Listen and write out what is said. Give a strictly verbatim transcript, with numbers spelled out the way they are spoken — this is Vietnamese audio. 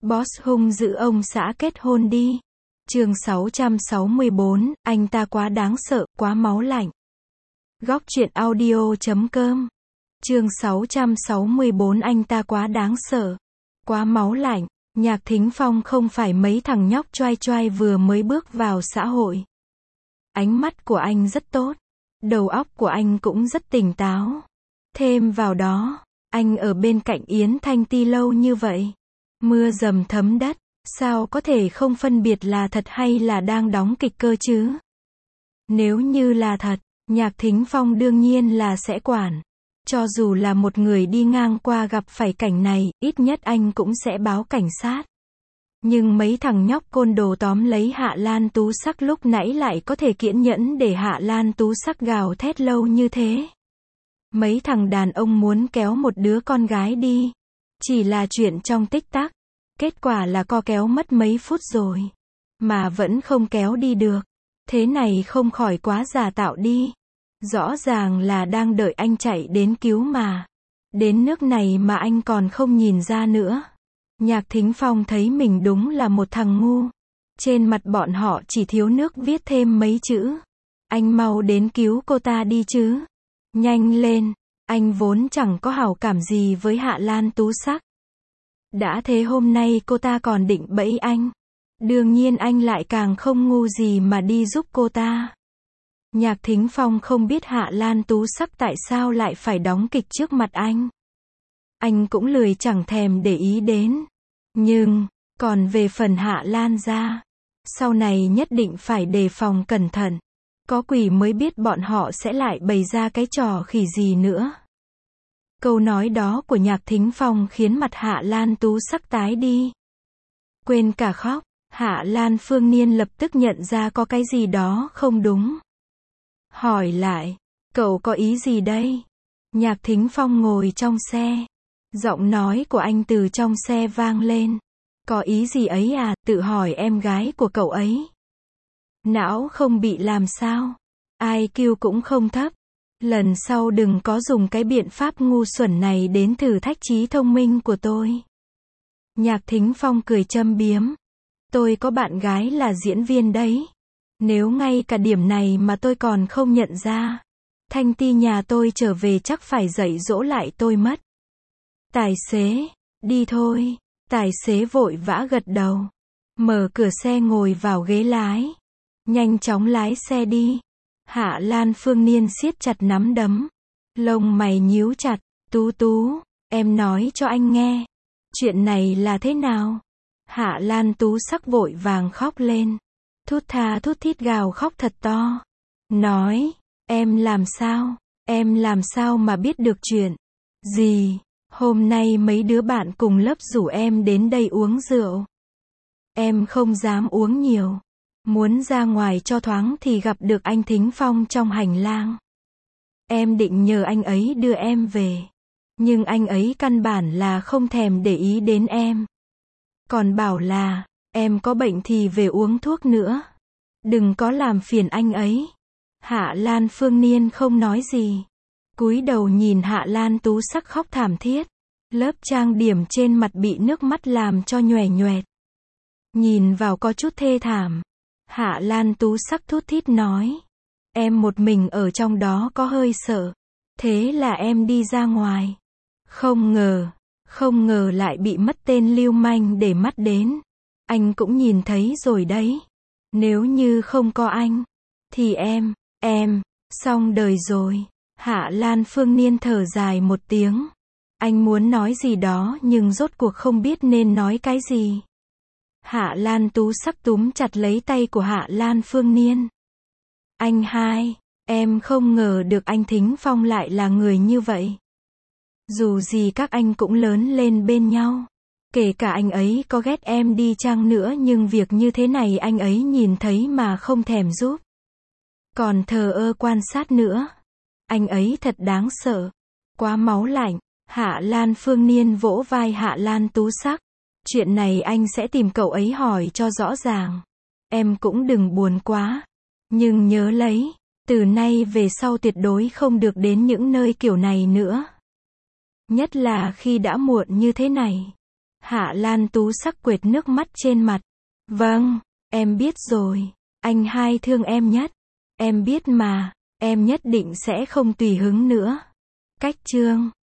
Boss hung dữ ông xã kết hôn đi. Chương sáu trăm sáu mươi bốn, anh ta quá đáng sợ, quá máu lạnh. Góc truyện audio chấm com. Chương sáu trăm sáu mươi bốn, anh ta quá đáng sợ, quá máu lạnh. Nhạc Thính Phong không phải mấy thằng nhóc choai choai vừa mới bước vào xã hội. Ánh mắt của anh rất tốt, đầu óc của anh cũng rất tỉnh táo. Thêm vào đó, anh ở bên cạnh Yến Thanh Ti lâu như vậy, mưa dầm thấm đất, sao có thể không phân biệt là thật hay là đang đóng kịch cơ chứ? Nếu như là thật, Nhạc Thính Phong đương nhiên là sẽ quản. Cho dù là một người đi ngang qua gặp phải cảnh này, ít nhất anh cũng sẽ báo cảnh sát. Nhưng mấy thằng nhóc côn đồ tóm lấy Hạ Lan Tú Sắc lúc nãy lại có thể kiên nhẫn để Hạ Lan Tú Sắc gào thét lâu như thế. Mấy thằng đàn ông muốn kéo một đứa con gái đi, chỉ là chuyện trong tích tắc. Kết quả là co kéo mất mấy phút rồi, mà vẫn không kéo đi được. Thế này không khỏi quá giả tạo đi. Rõ ràng là đang đợi anh chạy đến cứu mà. Đến nước này mà anh còn không nhìn ra nữa. Nhạc Thính Phong thấy mình đúng là một thằng ngu. Trên mặt bọn họ chỉ thiếu nước viết thêm mấy chữ. Anh mau đến cứu cô ta đi chứ. Nhanh lên, anh vốn chẳng có hảo cảm gì với Hạ Lan Tú Sắc. Đã thế hôm nay cô ta còn định bẫy anh. Đương nhiên anh lại càng không ngu gì mà đi giúp cô ta. Nhạc Thính Phong không biết Hạ Lan Tú Sắc tại sao lại phải đóng kịch trước mặt anh. Anh cũng lười chẳng thèm để ý đến. Nhưng, còn về phần Hạ Lan gia, sau này nhất định phải đề phòng cẩn thận. Có quỷ mới biết bọn họ sẽ lại bày ra cái trò khỉ gì nữa. Câu nói đó của Nhạc Thính Phong khiến mặt Hạ Lan Tú Sắc tái đi. Quên cả khóc, Hạ Lan Phương Niên lập tức nhận ra có cái gì đó không đúng. Hỏi lại, cậu có ý gì đây? Nhạc Thính Phong ngồi trong xe. Giọng nói của anh từ trong xe vang lên. Có ý gì ấy à, tự hỏi em gái của cậu ấy. Não không bị làm sao? i kiu cũng không thấp. Lần sau đừng có dùng cái biện pháp ngu xuẩn này đến thử thách trí thông minh của tôi. Nhạc Thính Phong cười châm biếm. Tôi có bạn gái là diễn viên đấy. Nếu ngay cả điểm này mà tôi còn không nhận ra, Thanh Ti nhà tôi trở về chắc phải dạy dỗ lại tôi mất. Tài xế, đi thôi. Tài xế vội vã gật đầu. Mở cửa xe ngồi vào ghế lái. Nhanh chóng lái xe đi. Hạ Lan Phương Niên siết chặt nắm đấm. Lông mày nhíu chặt. Tú Tú, em nói cho anh nghe. Chuyện này là thế nào? Hạ Lan Tú Sắc vội vàng khóc lên. Thút tha thút thít gào khóc thật to. Nói, em làm sao? Em làm sao mà biết được chuyện? Gì? Hôm nay mấy đứa bạn cùng lớp rủ em đến đây uống rượu. Em không dám uống nhiều. Muốn ra ngoài cho thoáng thì gặp được anh Thính Phong trong hành lang. Em định nhờ anh ấy đưa em về. Nhưng anh ấy căn bản là không thèm để ý đến em. Còn bảo là, em có bệnh thì về uống thuốc nữa. Đừng có làm phiền anh ấy. Hạ Lan Phương Niên không nói gì. Cúi đầu nhìn Hạ Lan Tú Sắc khóc thảm thiết. Lớp trang điểm trên mặt bị nước mắt làm cho nhòe nhoẹt. Nhìn vào có chút thê thảm. Hạ Lan Tú Sắc thút thít nói. Em một mình ở trong đó có hơi sợ. Thế là em đi ra ngoài. Không ngờ, không ngờ lại bị mất tên lưu manh để mắt đến. Anh cũng nhìn thấy rồi đấy. Nếu như không có anh, thì em, em, xong đời rồi. Hạ Lan Phương Niên thở dài một tiếng. Anh muốn nói gì đó nhưng rốt cuộc không biết nên nói cái gì. Hạ Lan Tú Sắc túm chặt lấy tay của Hạ Lan Phương Niên. Anh hai, em không ngờ được anh Thính Phong lại là người như vậy. Dù gì các anh cũng lớn lên bên nhau. Kể cả anh ấy có ghét em đi chăng nữa nhưng việc như thế này anh ấy nhìn thấy mà không thèm giúp. Còn thờ ơ quan sát nữa. Anh ấy thật đáng sợ. Quá máu lạnh. Hạ Lan Phương Niên vỗ vai Hạ Lan Tú Sắc. Chuyện này anh sẽ tìm cậu ấy hỏi cho rõ ràng. Em cũng đừng buồn quá. Nhưng nhớ lấy, từ nay về sau tuyệt đối không được đến những nơi kiểu này nữa. Nhất là khi đã muộn như thế này. Hạ Lan Tú sắc quệt nước mắt trên mặt. Vâng, em biết rồi. Anh hai thương em nhất. Em biết mà, em nhất định sẽ không tùy hứng nữa. Cách chương